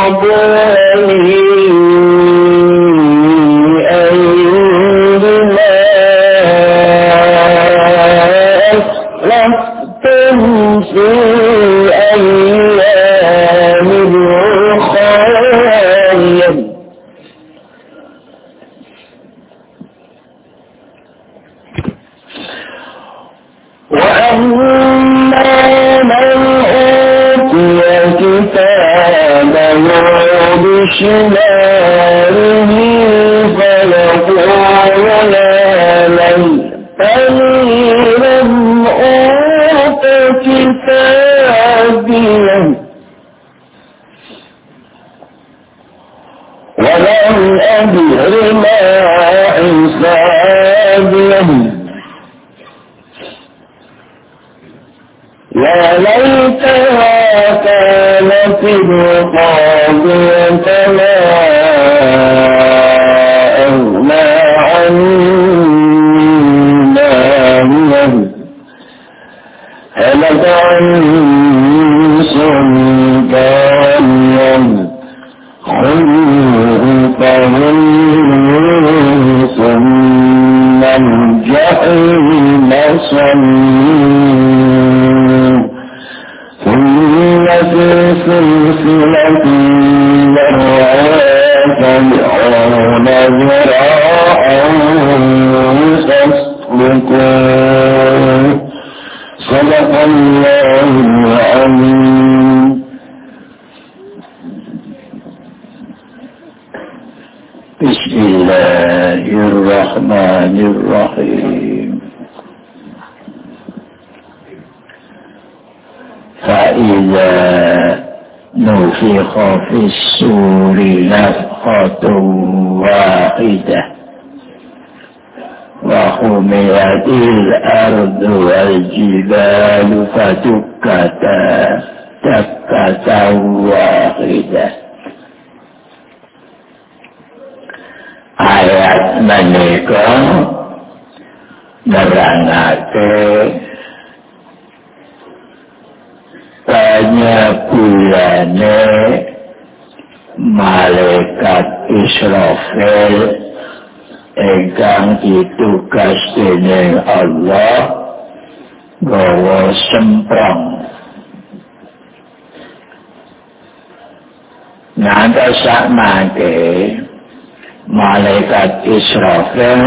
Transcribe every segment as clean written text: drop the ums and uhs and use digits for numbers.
Malaikat Israfil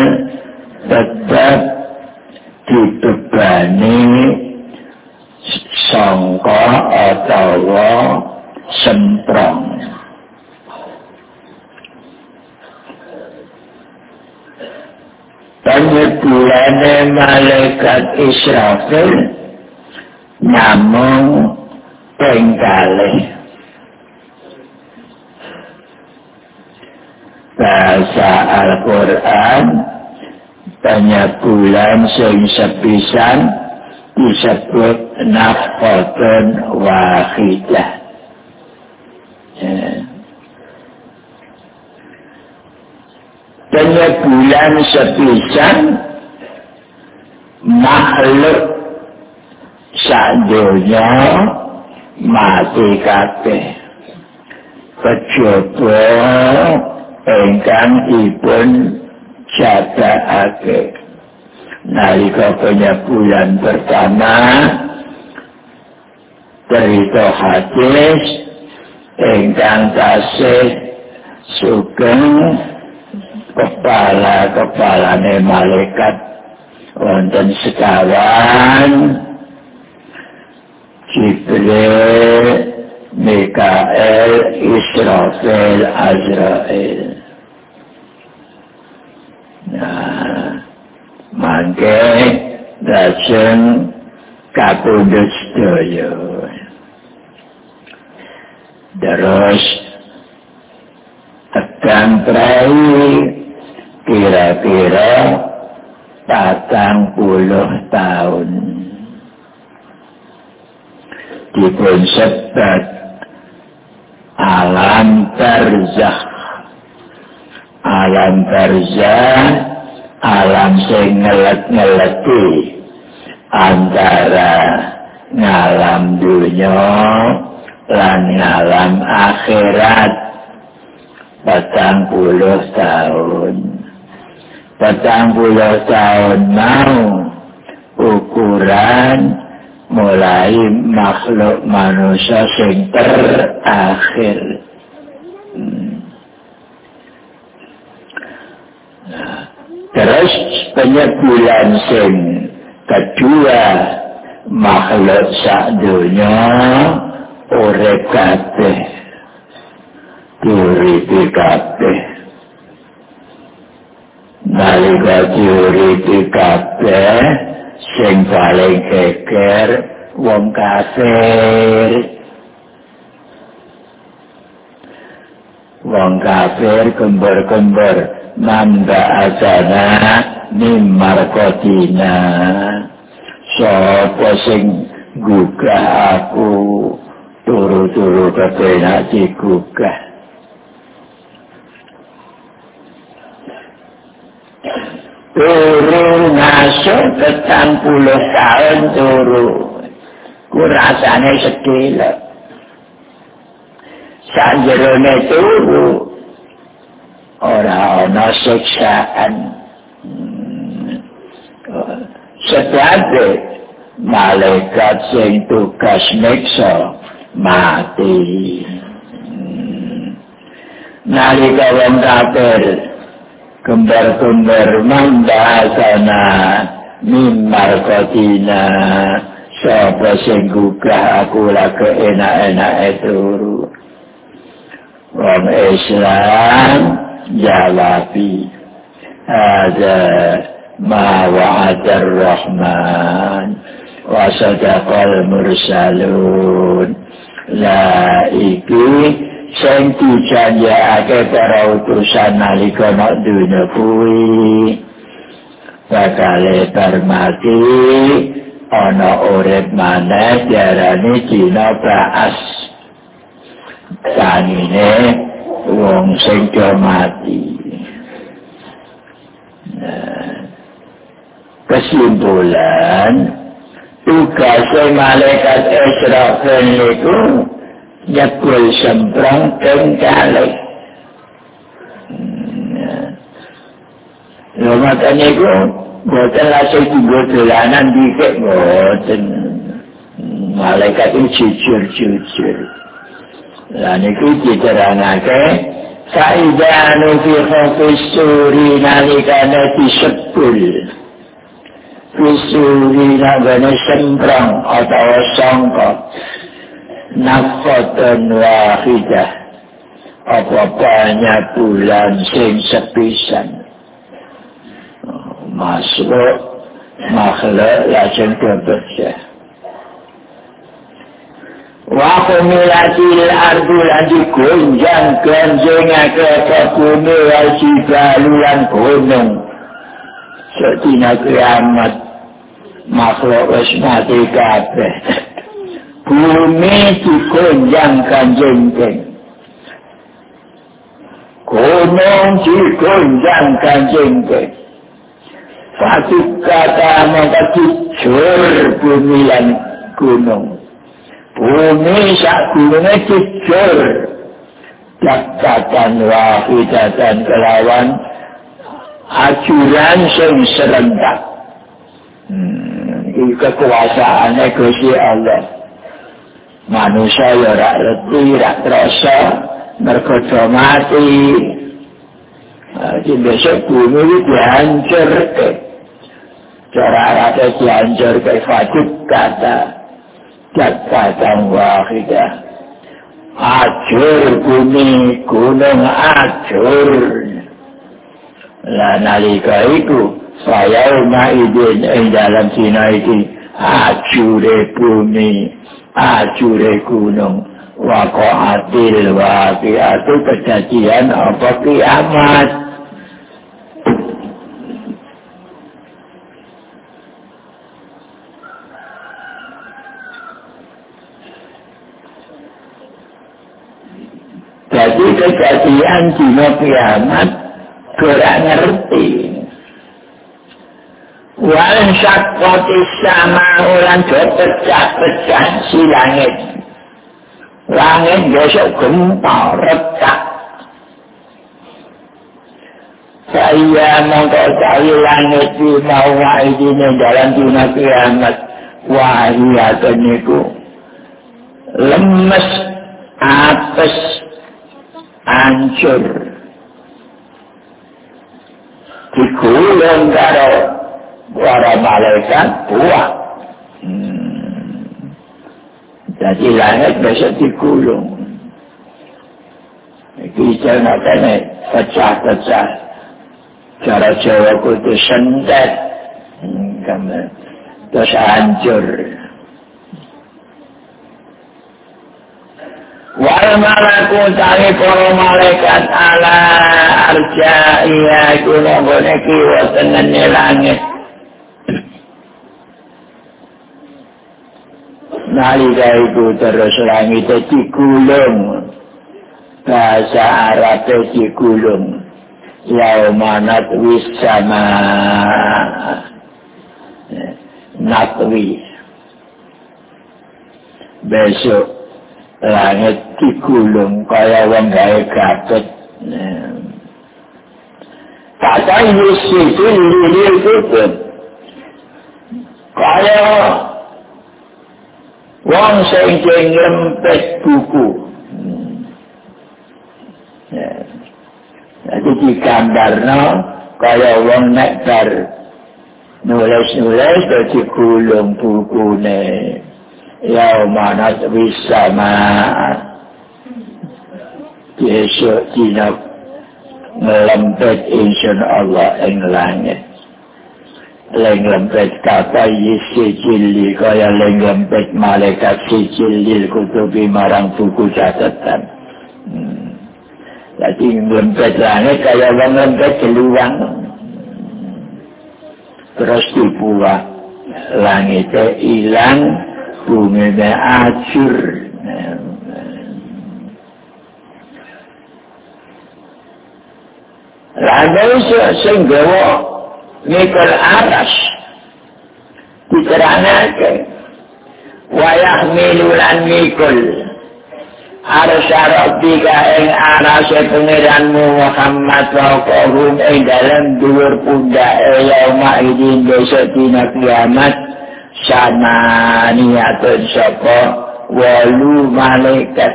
tetap dibebani sangka utawa semprong. Penyebulane malaikat Israfil namung ping kalih. Bahasa Al-Quran penyebulan sing sepisan disebut nafkhatun wahidah. Penyebulan sepisan makhluk sadonya mati kabeh kejaba ingkang dipun jagakake. Nalika penyebulan pertama cerita hadis ingkang tasih sugeng kepalane malaikat wonten sekawan Jibril, Mikael, Israfil, Azrail. Nah, mangke lajeng kapundhut sedaya. Terus tekan prai kira-kira 40 tahun. Dipun sebat alam barzakh. Alam barzakh, alam sing ngelet-ngeleti antara ngalam dunya lan alam akhirat 40 tahun. 40 tahun mau ukuran mulai makhluk manusia sing terakhir. Terus penyebulan sing kedua makhluk sadunya urip kabeh diuripi kabeh nalika diuripi kabeh sing paling geger wong kafir. Wong kafir kembar-kembar nanda asana mimmarkotina. Sapa sing gugah aku turu-turu kepenak digugah. Turu ngasuh 40 tahun turu. Ku rasane sekelek. Sanjerone turu ora ana siksaan. Sebab malaikat sing tugas nyiksa mati. Nalika wong kafir kembar-kembar mandasana mimmarkotina, sapa sing gugah aku lagi enak-enak turu. Wong Islam jawabi ada ma wa'adar rahman wa sadaqal mursalun. La iki sing dijanjekake para utusan nalika nek dunya kuwi bakal mati ana urip maneh diarani dina baas. Sanine wong sing mati. Kesimpulan tugas malaikat Israfil itu nyekul semprong kengkali. Rumatan itu buatan langsung tiga dolanan dikit buatan. Malaikat itu jujur-jujur. Dan itu diterangkan Fa'idha nufiqa fissuri nalikana disebul. Fissuri nagana semprong atau sangka. Nafatan wahidah. Apa banyak bulan sing sepisan. Masuk makhluk lajeng kebersih. Wa kumilatil ardu lan digonjang-ganjengake ke bumi wal jibalu lan gunung. Sedina kiamat makhluk wis mati kabeh. Bumi digonjang-ganjengke. Gunung digonjang-ganjengke. Satu kata maka dijur bumi lan gunung. Bumi sak gunungnya jujur. Dakatan wahidatan kelawan ajuran sing serentak. Kekuasaannya Gusti Allah. Manusia ya rak reti, rak terasa, mergo mati. Jadi besok bumi itu dihancurkan. Cara rata dihancurkan wajib kata. Dakatan wahidah. Ajur bumi, gunung ajur. Lah nalika iku sayauma idin ing dalam dina iki ajure bumi, ajure gunung. Waqa'atil waqi'atu kejadian apa kiamat. Jadi kejadian dina kiamat kurang ngerti. Wal syaqqatis sama'u lan pecah-pecah si langit. langit besok gempa retak. Saya mengkali langit di bawah ini dalam dunia kiamat. Wahiyatun itu lemes, apes, hancur. Digulung karo para malaikat buah. Jadi langit besok digulung. Kita nakanya pecah-pecah. Cara Jawa itu sendet, terus hancur. Wal malaku tari para malaikat ala arja'iyah iku nggone kiwa tengene langit. Nalika iku terus langit digulung. Bahasa Arab digulung. Yauma natwi sama natwi. Besok langit digulung kaya wong gawe gatot. Kata Yesus itu kaya wong sing lempet buku. Jadi digambarno kaya wong nek bar nulis-nulis dadi gulung bukune. Ya manat wisama. Besok dina ngelempet insyaallah ing langit. Lempet kata sijili kaya lempet malaikat sijili kutubi marang buku catatan. Jadi lempet langit kaya lempet keluang. Terus dibuat langitnya hilang, buminya hancur. Lalu sehingga mikul aras diterangkan wayah milulan mikul arsa rabbika ing arase pengiranmu Muhammad wa qawhum ing dalam dhuwur pundake yauma idin besok dina kiamat samaniyatun sapa 8 malaikat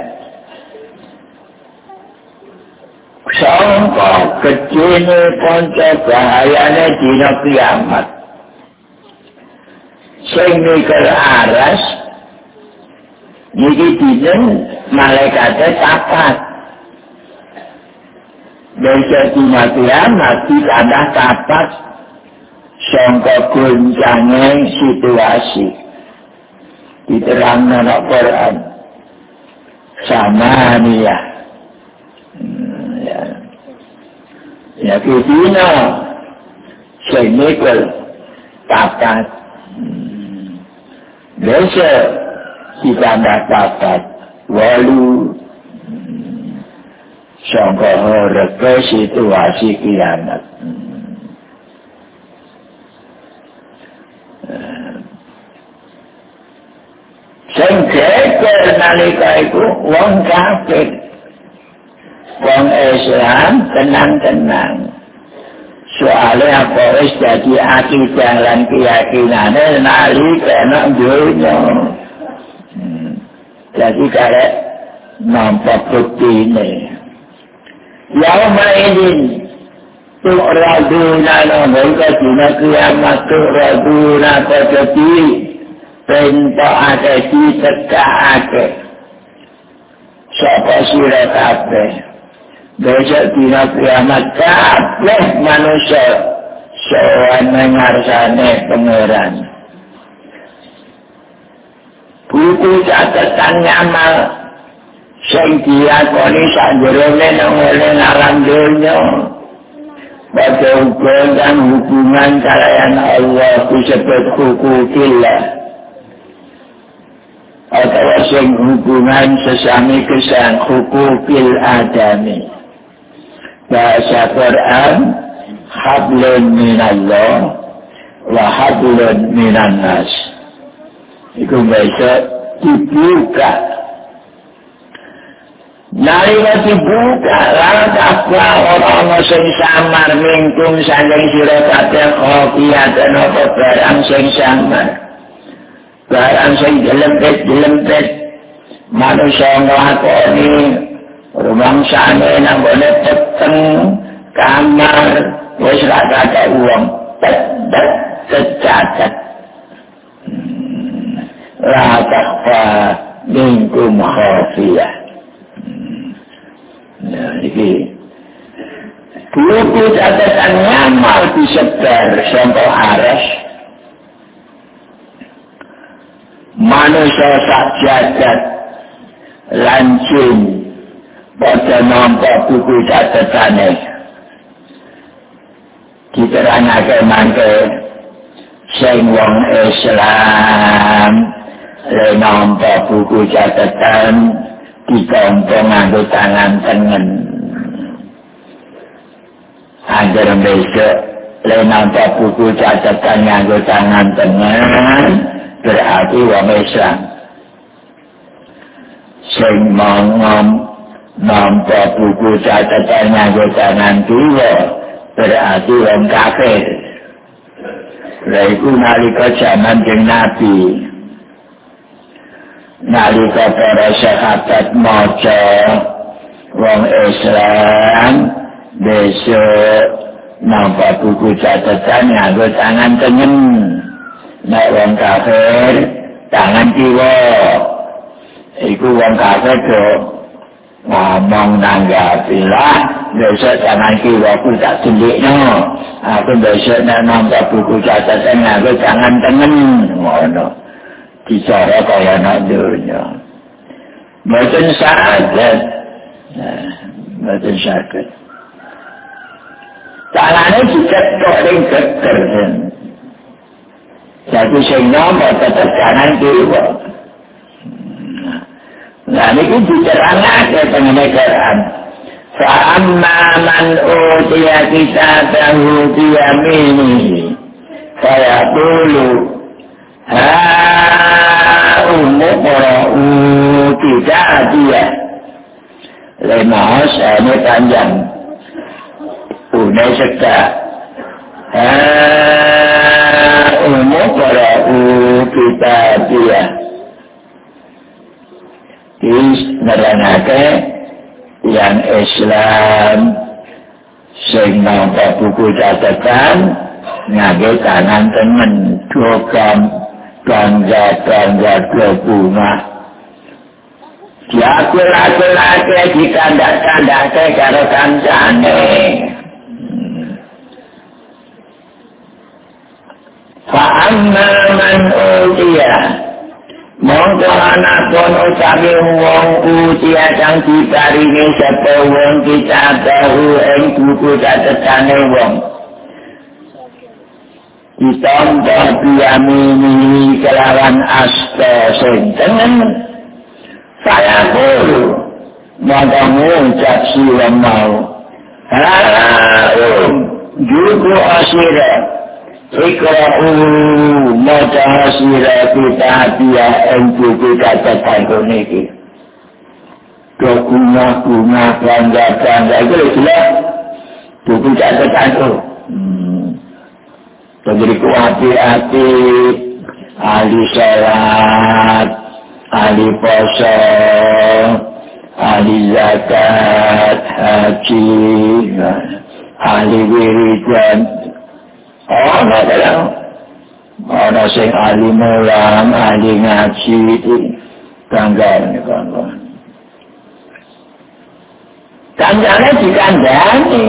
sangka gedene panca bahayane dina kiamat sing mikul aras niki dinten malaikatnya tapat. Besok dina kiamat ditambah tapat sangka goncangnya situasi. Diterangkan dalam Quran. Samaniyah. Ya dina sing mikul tapat. Besok ditambah tapat 8 sangka reke situasi kiamat. Sing geger nalika iku wong kafir. Wong Islam tenang-tenang. Soalnya apa wis dadi akidah lan keyakinane nalika nek dunya. Jadi kalau nampak bukti ini. Yauma idin tu'raduna nangka dina kiamat tu'raduna tetapi perintah ada ditegakake. Sapa sira kabeh. Besok dina kiamat kabeh manusia sowan ngarsane pangeran. Buku catatan amal sing diakoni sakjerone nang alam donya. Pada hubungan kalian Allah disebut hukukillah. Atau sing hubungan sesami kesan hukukil adami. Bahasa Quran hablun minallah wa hablun minan nas. Itu bisa dibuka Nalika dibuka lakakwa orang sing samar mingkum saking sira kabeh khofiyatan apa barang sing samar. Barang sing jelempet manusia nglakoni rumangsane nang gone peteng kamar wis ra kathah wong tercatat. Lakakwa mingkum khofiyah. Nah, ini buku catatan ngamal disebar sampai aras manusia sak jagat lancing pada nampak buku catatannya diterangkan mangke sing wong Islam le nampak buku catatan dikompong nganggo tangan tengen. Angger besok le nampak buku catatan nganggo tangan tengen berarti wong Islam. Sing nampak buku catatan nganggo tangan kiwa berarti wong kafir. Lha iku nalika jaman Kanjeng Nabi. Nalika para sahabat maca wong Islam besok nampak buku catatan nganggo tangan tengen. Nek wong kafir tangan kiwa. Iku wong kafir do ngomong nanggapilah besok tangan kiwa ku tak delikno. Aku besok nek nampak buku catatan nganggo tangan tengen ngono. Bicara kaya nak dunia. Mboten saged. Mboten saged. Tangane diketok ning geger. Jadi sing nomor tetep kanan kiwa. Nah niku diterangake tengene Quran. Fa amma man utiya kitabahu bi yaminihi fa yaqulu Umura'u tidak dia lemah ini panjang unai seka Umura'u tidak dia is nerangake yang Islam sing nampak buku catatan nganggo tangan temen dokam bangga bunga. Diaku laki-laki dikandak-kandake karo kancane. Fa'amma man utiya mongko ana kono utawi wong utiya kang diparingi sapa wong kitabahu ing buku catetane wong. Ditambah biyamini kelawan asta sing tengen saya guru maka ngucap silam mau juku asira ikra'u maca asira kita dia yang buku catatan koniki bunga bangga itu jelas buku catatan itu Beriku hati-hati ahli salat, ahli puasa, ahli zakat, haji, ahli wiridan. Ana dalam ana sing ahli mulang, ahli ngaji kanggan kawan. Kanggane dikandani.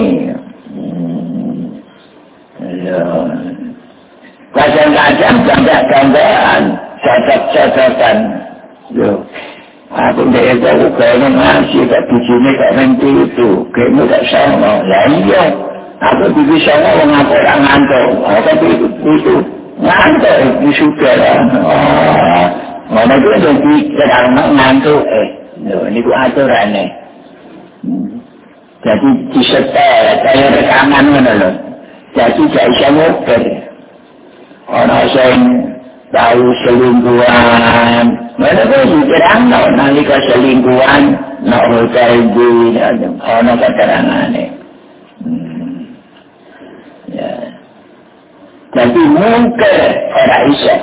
Kadang-kadang gambar-gambaran, catat-catatan. Aku tidak tahu kayaknya masih tak begini tak nanti itu. Kayaknya tak sama. Lah iya. Aku bisa ngomong orang ngantuk. Tapi itu ngantuk. Itu sudah lah. Mana itu jadi kadang ngantuk. Ini ku aturannya. Jadi disetel. Kayak rekaman mana loh. Jadi gak bisa ngobrol. Orang sing tahu selingkuhan. Mana pun terang nalika selingkuhan nak hotel di ana keterangane. Ya. Tapi mungkin orang Islam.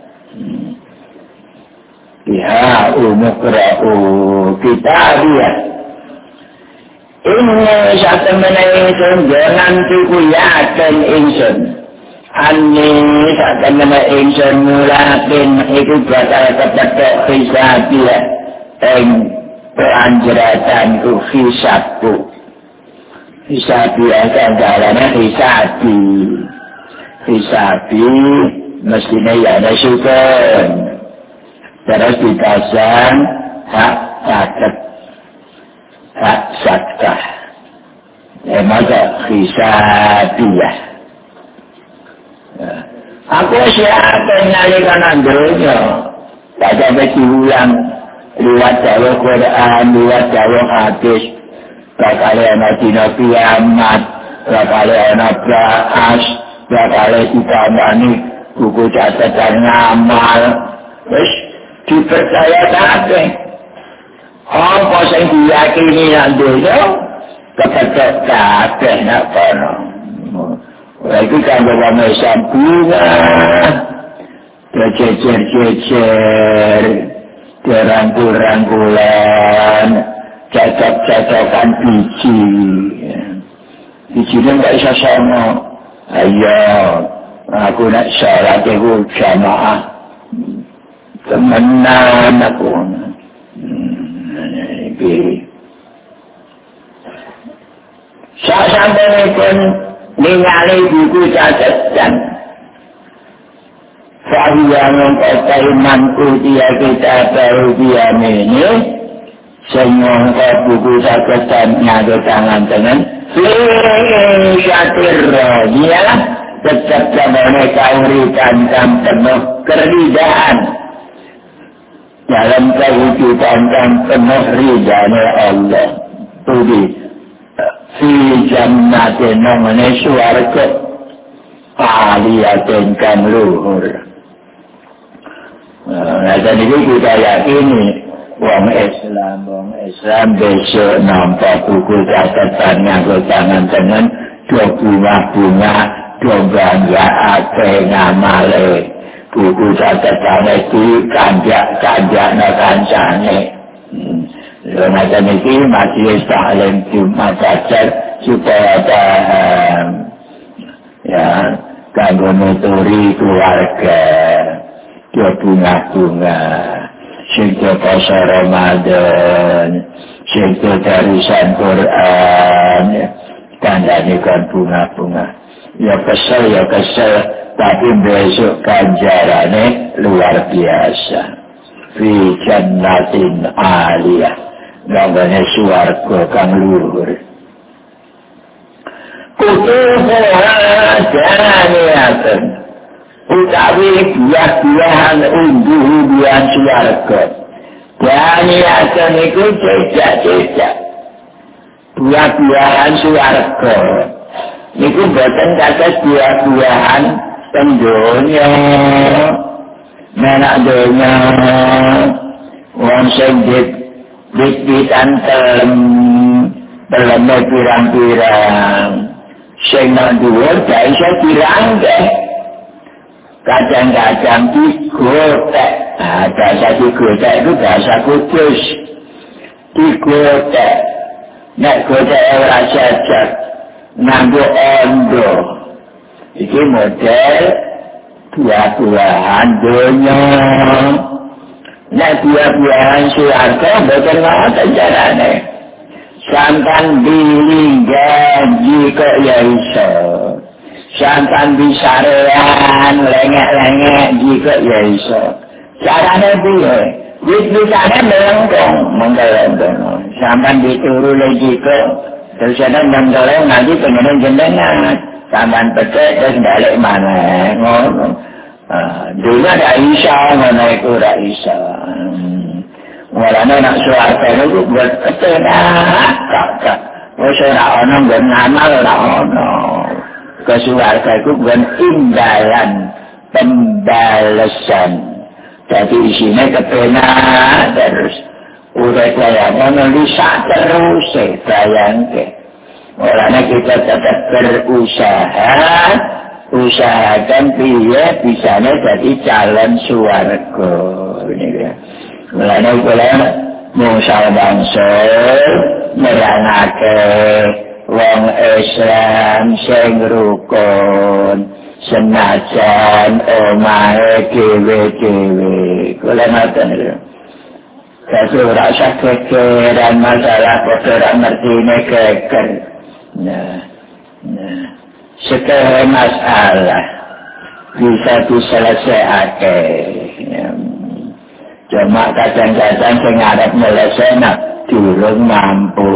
Ya, umukra'u kitabiyah. Ini satu menaikkan jangan tuku yakin insun. Ani satu menaikkan mulakin itu bakal kepetek hisabiyah. Pelanjaratanku hisabku. Hisabiyah kan jalannya hisabi. Hisabi mestinya ya ada syukur. Terus dipasang hak sakit, hak sakah. Maka hisabiyah. Aku siapa yang nyalikan andronya? Tak sampai diulang. Lihat jauh Quran, lihat jauh hadis. Tak kali anak dina kiamat, tak kali anak ba'as, tak kali ditamani buku catatan ngamal. Terus dipercaya kabeh. Apa sing diyakini nang donya kepetek kabeh nak kono. Lagi kanggo wong Islam bunga, jejer-jejer, dirangkul-rangkulan, cocok-cocokan biji. Bijine nggak iso sama. Ayo, aku nak sholat itu jamaah. Temenan aku. Saya sampai pun ningali buku catatan. Saya yang mengkata imanku dia kita baru dia ini. Semua buku catatannya di tangan-tangan. Syatir dia tetap mereka uritan dan penuh keridaan. Dalam kehidupan dan penuh ridhanya Allah. Tudi fi jannatin namanya suarga aliyatin kan luhur. Nah, dan itu kita yakini Wong Islam besok nampak buku catatannya ke tangan-tangan dua bunga-bunga dua bangga apa ngamale buku catatannya itu kanjak na kancane. Macam ini masih taklim Jumat saja supaya paham ya kanggo nuturi keluarga dua bunga-bunga sing puasa Ramadan sing tarusan Quran kandhanikan bunga-bunga ya kesel tapi besok ganjarane luar biasa fi jannatin aliyah namanya suarga kang luhur kutubuha daniyatun utawi buah-buahan umbuh-umbuhan suarga daniyatun itu cecak-cecak buah-buahan suarga itu buatan kata buah-buahan tendonya menak donya wong sendit ditantem dalamnya pirang-pirang sing nang dhuwur gak iso dirangkeh kadang-kadang digotek bahasa digotek itu bahasa kudus digotek nek gotek ora jajak nganggo ondo iki model buah-buahan donya nek buah-buahan suarga boten ngoten carane sampan dilinggaji kok ya iso sampan bisarean lengek-lengek jika ya iso carane piye wit-witane melengkong sampan dituru lagi kok terus ada menggeleng nanti pengen jenengan sampan pecah terus balik mana ngono dulu ada Isa ngono iku ora Isa walane nak suarga itu buat ketenak kakak wis ora ono nggon ngamal ora ono ke suarga itu bukan imbalan pembalasan. Jadi isinya kepenak terus. Udah kayak menulis terus bayangke. Orangnya kita tetap berusaha, usahakan dia bisanya jadi calon suwarga. Ini ya. Mulanya Musa bangsa nerangake wong Islam sing rukun senajan omahe dhewe-dhewe. Kula ngoten lho. Kasi ora usah kekeran masalah ora ngertine keker. Nah. Segala masalah bisa diselesaikan. Cuma kadang-kadang sing arep nyelesaikan durung mampu.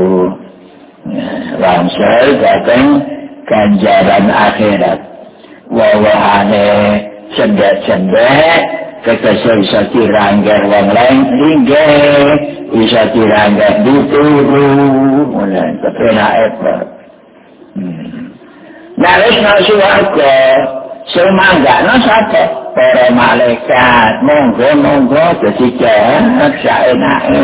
Langsung datang ganjaran akhirat. Wawahane cendek-cendek, kekesel bisa diranggar wong lain linggih, bisa diranggar dituru, mulai kepenak effort. Nah, wis nasuwarga, semanggakno sapa? Para malaikat, monggo dadi jahat saenake.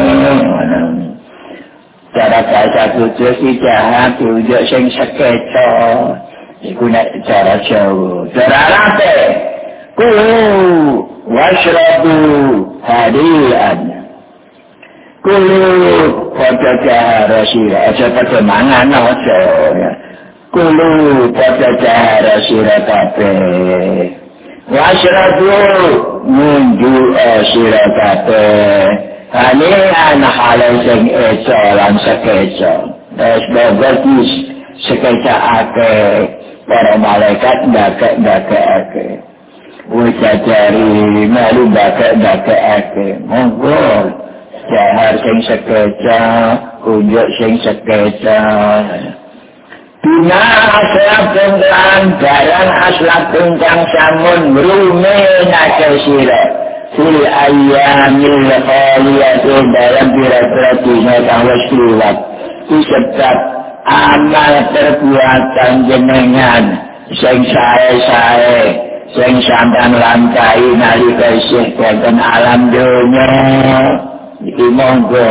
Cara bahasa kudu si jahat diunjuk sing sekeca. Iku nek cara Jawa. Cara Arabe, kulu washrabu hadian. Kulu pada jahara sira, aja pada mangan aja. Kulu pada jahara sira kabeh. Washrabu mundu sira kabeh. Hanian halal sing eca lan sekeca. Terus bagus sekecake para malaikat ndakake. Wis jajari melu ndakake. Monggo jahar sing sekeca, unjuk sing sekeca. Bina aslapun lan barang aslapun kang samun rumenake sira fil ayyamil khaliyati dalam pira-pira dina kang wis liwat disebab amal perbuatan jenengan sing sae-sae sing sampeyan lampahi nalika isih wonten alam donya iki monggo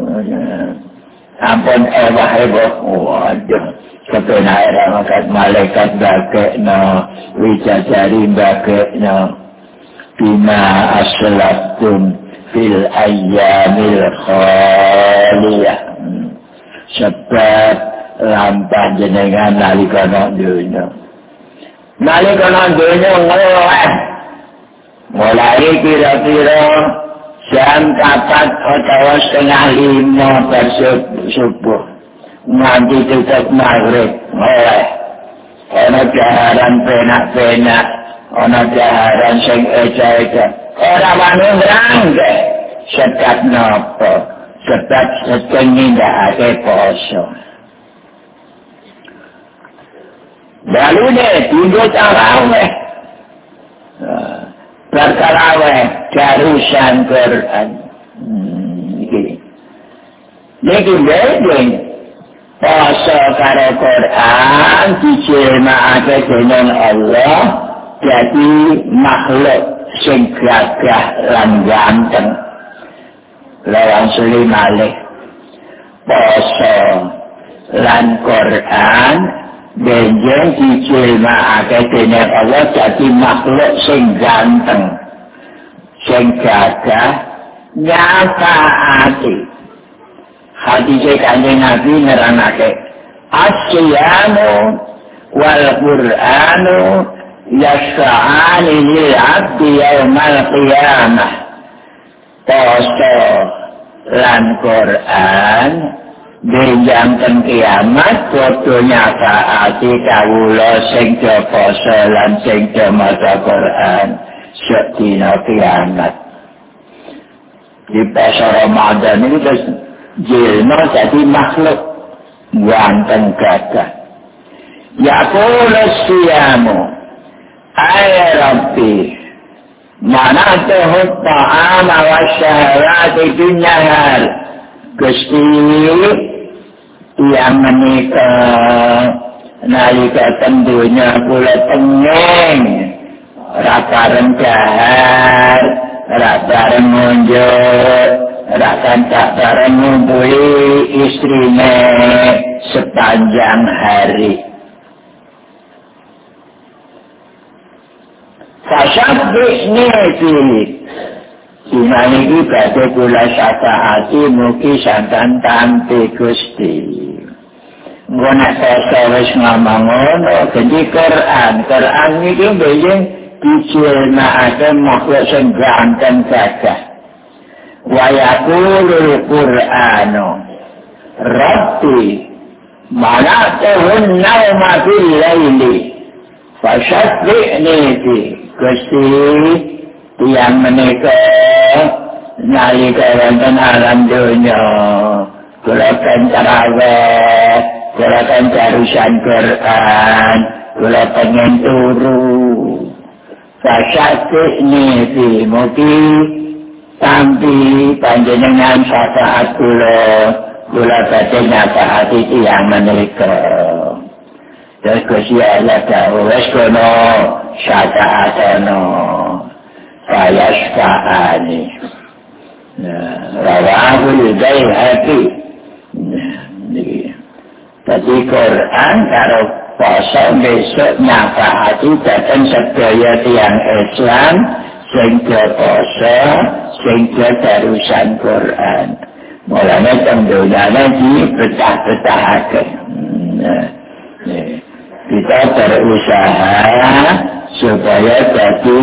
ampun ewah-ewah waduh kepenak malaikat bagekno wijajari bagekno bima aslaftum fil ayyamil khaliyah sebab lampah jenengan nalika donya ngeleh mulai kira-kira jam 4 atau setengah 5 subuh nganti tutup maghrib oleh ana jaharan penak-penak ana jaharan sing eca-eca ora wani ngrangge sekat napa sebab sedeng nindakake poso dalune tinggo tarawih bertarawih darusan Quran iki bedeng poso karo Quran dijelmakake dening Allah jadi makhluk sing gagah lan ganteng. Lawan suli malih poso lan Quran benjing dijelmakake dening Allah jadi makhluk sing ganteng, sing gagah nyapaake. Hadis Kanjeng Nabi nerangake as-siyamu wal Qur'anu yas'ani lil 'abdi yaumal qiyamah. Poso lan Quran benjang ten kiamat padha nyataake kawula sing poso lan sing maca Quran sedina kiamat. Di poso Ramadan ini terus jelma jadi makhluk ganteng gagah. Yaqulu siyamu ay Rabbi manatuhu ta'ama wa syahwati binnahar. Gusti yang menikah nalika tentunya kula pengen bareng jahat, ora bareng ngunjuk, ora tak bareng ngumpuli istrine sepanjang hari. Fasabbihni fi Imani iki badhe kula syafaati mugi santan tampi Gusti. Engko nek wis ngomong ngono ganti Quran iki mbiyen dijelmakake makhluk sing ganteng gagah. Wa yaqulul Qur'anu Rabbi mala'tahun nauma fil laili fasabbihni fi Gusti yang menikah nalika wonten alam dunya kula tarawih kula tarusan Quran kula pengen turu fasyatihni fi mugi tampi panjenengan syafaat kula badhe nyafaati tiyang menikah terus Gusti Allah dawuh wis kono syafaatno saya syafa'ani rawahul Baihaqi jadi Quran karo poso besok nyafaati datang sedaya tiyang Islam sing poso sing darusan Quran mulane tendunane dipecah-pecahake kita berusaha supaya jadi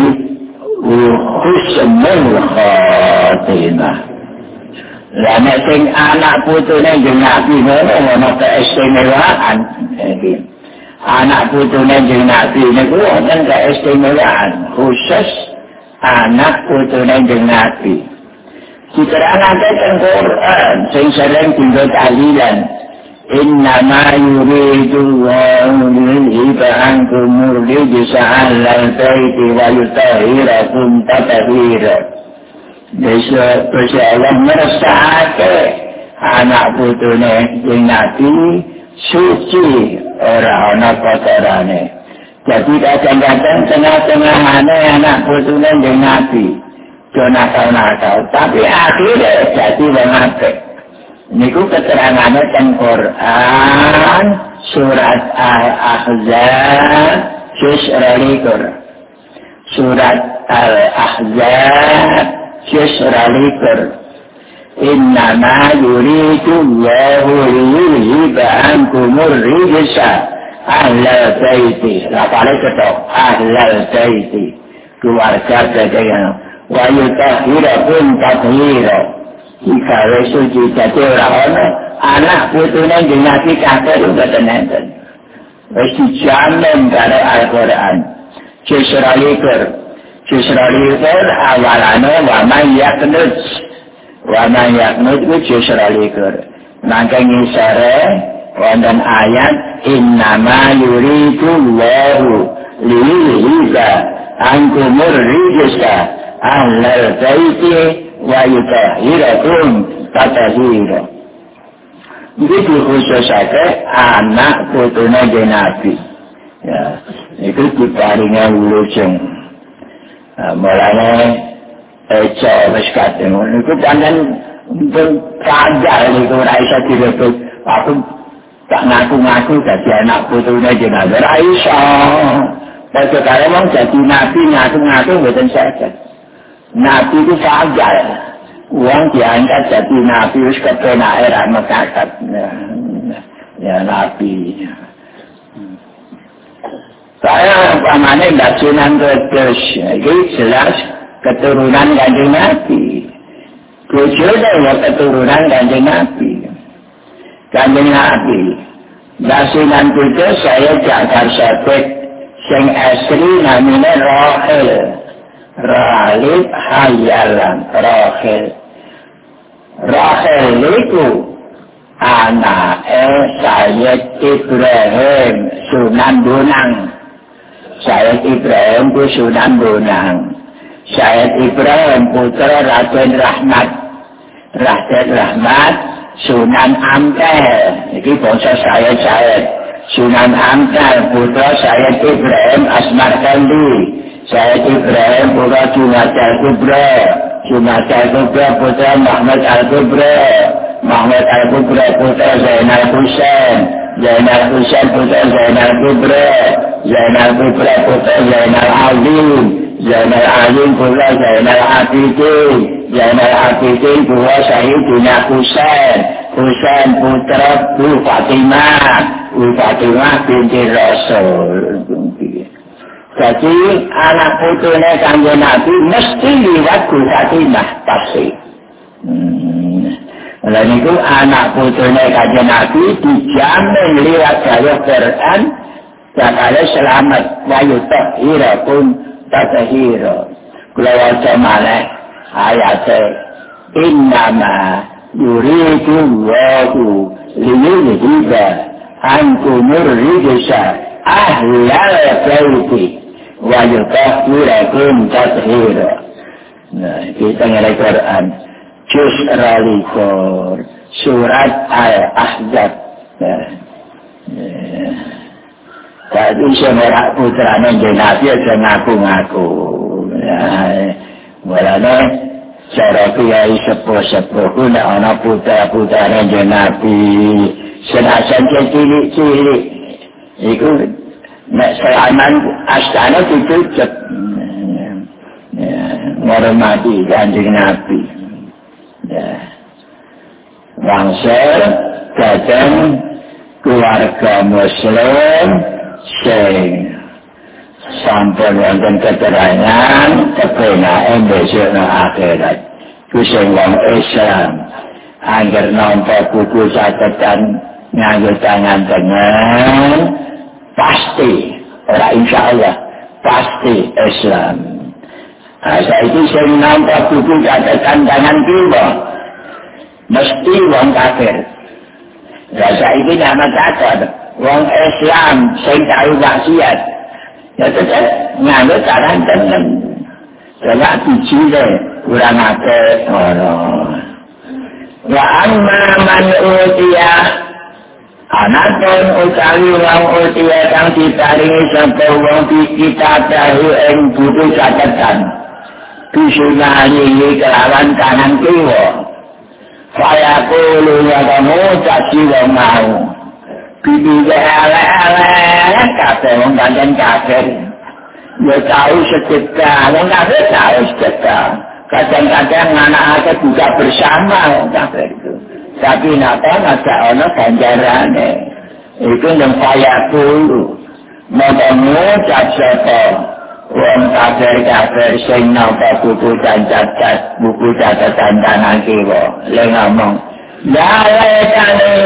husnul khatimah. Lah nek sing anak putune jeneng Nabi ngono keistimewaan iki. Anak putune jeneng Nabi niku wonten keistimewaan khusus anak putune jeneng Nabi. Diterangake teng Quran sing sering dienggo tahlilan. Innama yuridu Allahu liyudhiba ankum rijsa ahlal baiti wa yutahhirakum tathira. Besok Allah meresahake anak putune ing Nabi suci ora ana kotorane. Jadi kadang-kadang tengah-tengahane anak putune ing Nabi do nakal-nakal, tapi akhirnya jadi wong apik. Niku keterangane teng Quran surat Al-Ahzab juz 2. Surat Al-Ahzab juz 2. Innama yuridu Allahu liyudhiba ankumur rijsa ahlal baiti. Lapane ketok ahlal baiti. Keluarga dadaya wa yutahhirakum tathira. Jika suci jadi orang anak putune jeneng Nabi kabeh mboten enten. Wis dijamin karo Al-Qur'an. Juz 2 awalane wa man yaqnut. Wa man yaqnut juz 2. Nanging isare wonten ayat innama yuridu Allahu liyudhiba ankumur rijsa ahlal baiti wa yutahhirakum tathira. Iki dikhususake anak putune Nabi. Ya, itu diparingi wilujeng. Mulane eco wis kadang niku pancen panggal niku ora iso direbut. Aku tak ngaku-ngaku dadi anak putune Nabi. Ora iso. Padha karo wong dadi nabi ngaku-ngaku mboten saged. Nabi itu fajar. Uang diangkat jadi nabi wis kepenake ra mekakat. Ya nabi. Saya pamane ndak Sunan Kudus. Iki jelas keturunan Kanjeng Nabi. Bojone ya keturunan Kanjeng Nabi. Kanjeng Nabi. Ndak Sunan Kudus saya jagar sebut sing asli namine Rahel. Ralib hayalan Rahel itu anake Sayyid Ibrahim Sunan Bonang. Sayyid Ibrahim itu Sunan Bonang. Sayyid Ibrahim putra Raden Rahmat. Raden Rahmat Sunan Ampel. Ini bangsa Sayyid Sunan Ampel putra Sayyid Ibrahim Asmar Kandi. Said Ibrahim putra Junaid Al-Kubra, Junaid Al-Kubra putra Muhammad Al-Kubra, Muhammad Al-Kubra putra Zainal Husain, Zainal Husain putra Zainal Kubra, Zainal Kubra putra Zainal Azim, Zainal Azim putra Zainal Abidin, Zainal Abidin putra Sayyidina Husain, Husain putra Bu Fatimah binti Rasul. Jadi anak putunya Kanjeng Nabi mesti liwat Bu Fatimah pasti. Lalu itu anak putunya Kanjeng Nabi dijamin liwat jalur Quran bakal selamat wa yutahhira pun tatahira. Kula waca malih ayate innama yuridu Allahu liyudhiba ankumur rijsa ahlal baiti wa yutahhirakum tathira. Nah, kita ngelai Quran juz Al-Qur'an surat Al-Ahzab. Tadi semua putrane Nabi aja ngaku-ngaku. Mulane cara kiai sepuh-sepuh ku nek ana putra-putrane Nabi senajan cilik-cilik iku nek salaman astana ditutup menghormati Kanjeng Nabi. Bangsa kadang keluarga Muslim sing sampun wonten keterangan kepenake besok nang akhirat. Ku sing wong Islam angger nampa buku catatan nganggo tangan tengen pasti ora insyaallah pasti Islam. Saiki sing nampa buku catatan tangan kiwa mesti wong kafir. Saiki nama catat wong Islam sing tau maksiat ya tetep nganggo tangan tengen. Coba dijile kurang akeh ngono. Wa amma man utiya anakon utawi wong utiya kang diparingi sapa wong kitab tahu ing buku catatan bisunani kelawan kanan kiwa saya kulo ya kamu jadi wong mau bibi elek kabeh wong pancen kafir ya tahu sedekah wong kafir tahu sedekah kadang-kadang anak-anak buka bersama wong kafir itu tapi napa ada ana ganjarane itu yang saya kulo mau sapa wong kafir sing nampa buku catatan tangan kiwa le ngomong ya lekane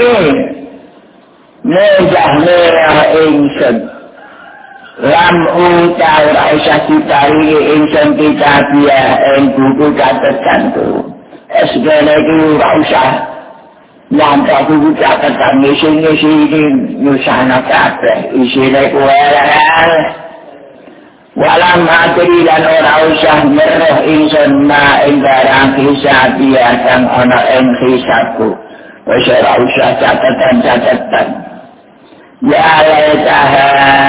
nejahne ingsun lam uta ora usah diparingi ingsun kitabiah ing buku catatan tu esgene iki ora usah nampa buku catatan ngisi nyusahna kabeh isine kuwi walam materi dan ora usah meroh ingsun ma ing barang hisab dia kang ana ing hisabku wis ora usah catatan ya laitaha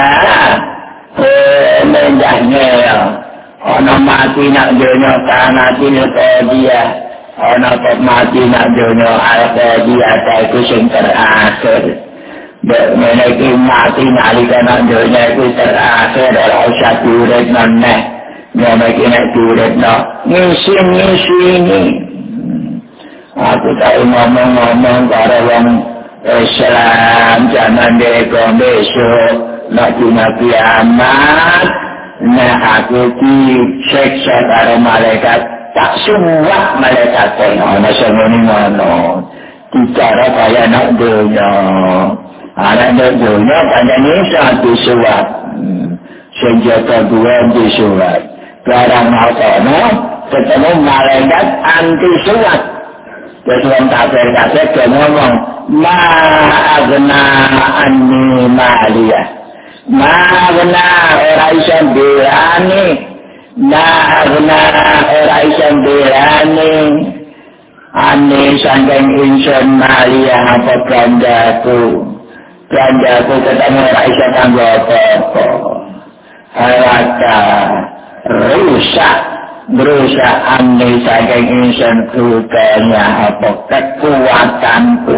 menjahnya ana mati nak donya kanati dia ana mati nak donya dia itu sing terakhir. Menaiki mati nalika nak dunia itu terakhir ora usah diurip maneh menaiki nek diurip ngisi ini aku tak ngomong karo wong Islam zaman deko besok nak dina kiamat nah aku disiksa karo malaikat tak suwak malaikat ana sing ngono bicara kaya nak dunia anak dunia pada nisa disuap senjata dua disuap barang makono ketemu malaikat anti suap terus orang kafir dia ngomong ma'agna anni maliyah ma'agna ora iso belani ma'agna ora iso belani anni sangking insun maliyah apa gandaku ketemu ora iso kanggo apa-apa harata berusaha ambil saking insan kudanya apa kekuatanku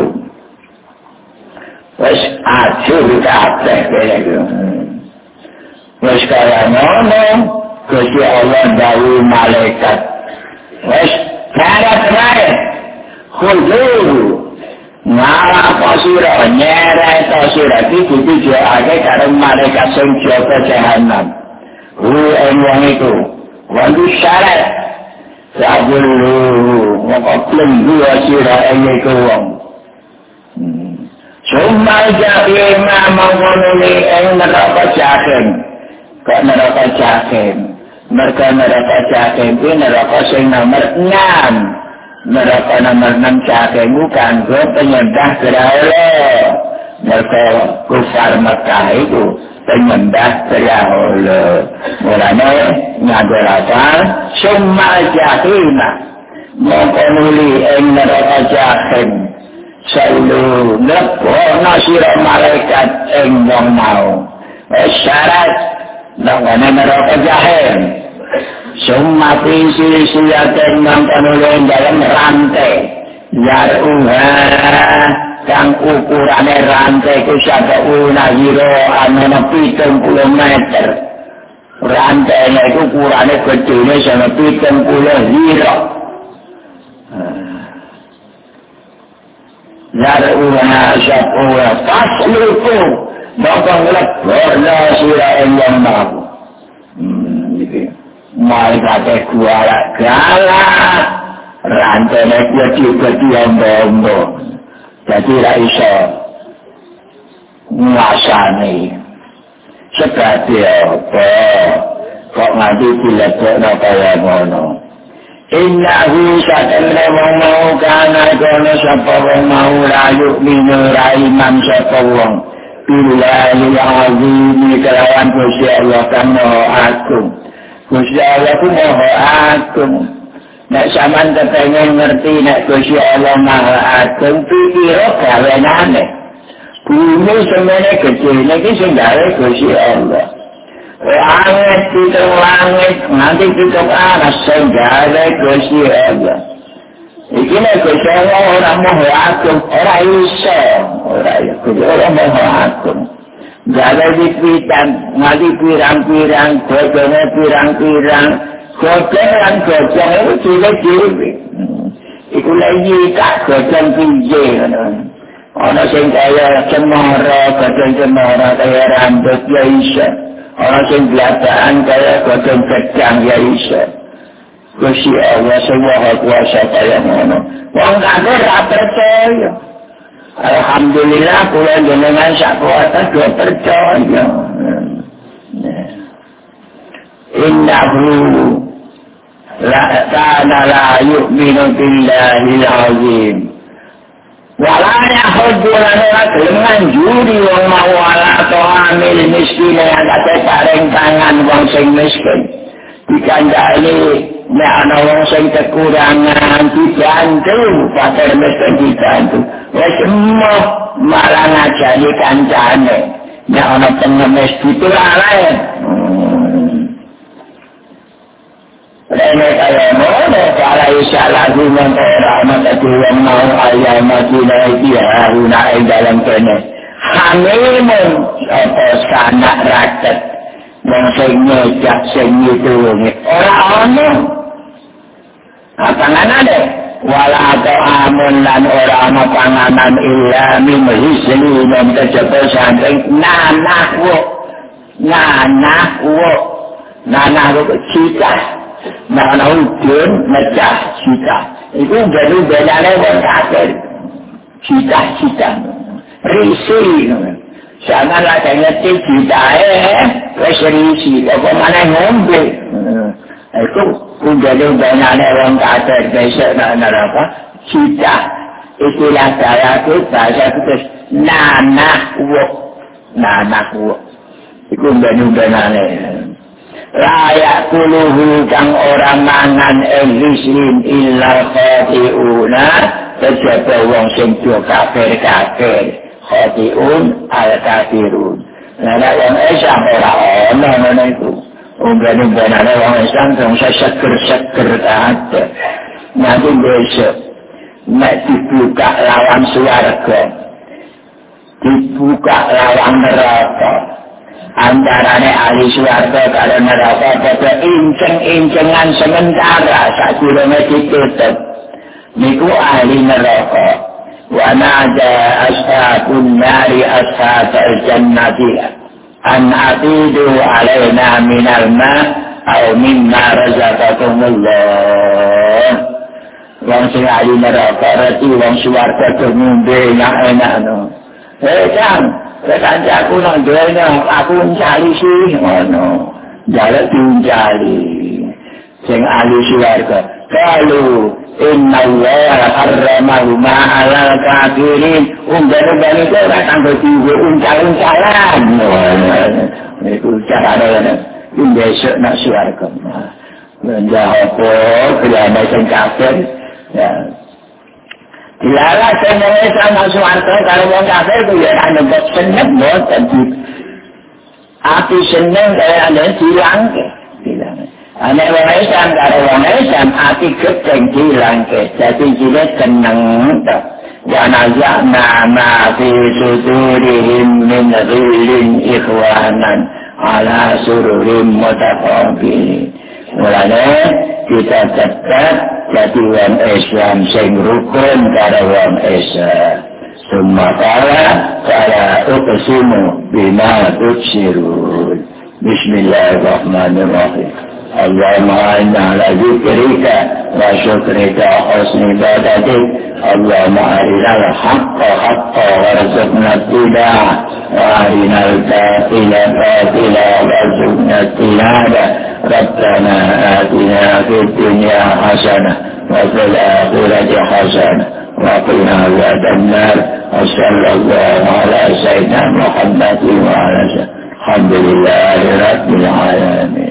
wis acur kabeh kaya wis kaya ngono Gusti Allah dawuh malaikat wis cara-cara khudu ngapa sira nyeret sira iki dijake karo malaikat sing jaga jahanam wong iku wong syarat sabulu ngoklem dua sira iku wong Summa jahima mangkonuli ing neraka jahim kok neraka jahim mereka neraka jahim itu neraka sing nomor 6 neraka nomor 6 jahim bukan penyembah berhala mereka kufar Mekah itu penyembah berhala mulanya ngajar apa summa jahima mangkonuli ing neraka jahim Saulu lepono sira malaikat ing wong mau syarat nangane neraka jahim sumati silsilaten mangkono dalam rantai yaruha kang ukurane rantai ku sabuna hiro ana 70 meter rantai iku ukurane gedene sampe 70 hiro Zar'uha syaf'uha fasluku bakang lebarnya sirah yang mahu malaikat kuala galak rantai kecil-kecil yang bombo jadi raisa nguasani seperti apa kok nanti dilebokno kaya ngono Innahu satamna mau kana kono sapa wong mau la yu'minu ra iman sapa wong billahi azim kelawan Gusti Allah kang maha agung Gusti Allah ku maha agung nek sampean kepengin ngerti nek Gusti Allah maha agung pikir gawenane bumi semene kecil iki sing gawe Gusti Allah langit kita langit nanti kita anas segala Gusti Allah iki nek Gusti Allah ora mau agung ora iso ora mau agung gawe dipitan ngali pirang-pirang godone pirang-pirang godone itu cilik-cilik iku lagi tak godone pinje ana sing kaya cemara godone cemara kaya rambut ya iso orang yang belataan kaya godong gedang ya isa Gusti Allah semua kuasa kaya ngono wong kabeh ra percaya alhamdulillah kula jenengan sak kuwasa do percaya innahu la kana la yu'minu billahi azim walanya hujurane lan juri wong mau ala to amil miskin yang kate paring tangan wong sing miskin dikandani nek ana wong sing kekurangan dibantu pater miskin dibantu wis semua malah ngajari kancane nek ana pengemis ditulare Rene kaya ngono para isalah guna rahmat yang mau ayah Madinah iki haruna ing dalam kene hamimun apa sanak raket yang sing nyejak sing nyidulungi ora ono panganane wala ta'amun lan ora ana panganan illa min hisli lan kejaba saking nanah cita Nah, udun mecah cita. Itu jadi bedanya orang kafir. Cita. Risi. Jangan ada ngerti cita wes risi. Apa mana ngombe. Itu jadi bedanya orang kafir. Besok neraka cita. Itulah saya itu bahasa itu nanah wok. Itu bedanya. Layak kuluhu kang orang mangan elislim illa khati'una kejaba wong sing do kafir khati'un al-kafirun Nah, yang Islam orang mana itu? Unggahan-unggahan orang Islam yang seger-seger ada. Nanti besok, nak dibuka lawan swarga, dibuka lawan neraka. Antarane ahli swarga karo neraka pada inceng-incengan sementara sadurunge ditutup. Niku ahli neraka. Wa nada ashabun nari ashabal jannati an atidu alaina minal ma au mimma razaqakumullah. Wong sing ahli neraka reti wong swarga ngombe enak-enak no. Kang, kancaku nang donya aku mencari sih ngono. Jaluk diuncali. Sing ahli swarga. Kalau inna Allah harramahuma alal kafirin. Unggahan itu ora kanggo diwe uncal-uncalan. Iku carane besok nak swarga. Menjawab kelana sing kafir. Ya. Dilarang senenge sama swarga karo wong kafir ku ya ana seneng mboten di. Api seneng kaya ana dilangke. Anak wong Islam karo wong Islam ati gedeng dilangke. Dadi jile seneng to. Wa nazana ma fi sudurihim min ghillin ikhwanan ala sururin mutaqabilin. Mulane kita tetap jadi wong Islam sing rukun karo wong Islam. Summa qala uqsimu bima tubsirun. Bismillahirrahmanirrahim. Allahumma inna ala zikrika wa syukrika husni ibadatik. Allahumma arinal haqqa haqqa warzuqna ittiba'ah wa arinal batila batila warzuqna ijtinabah. ربنا آتنا في الدنيا حسنة وفي الآخرة حسنة وقنا عذاب النار وصلى الله على سيدنا محمد وعلى آله الحمد لله رب العالمين.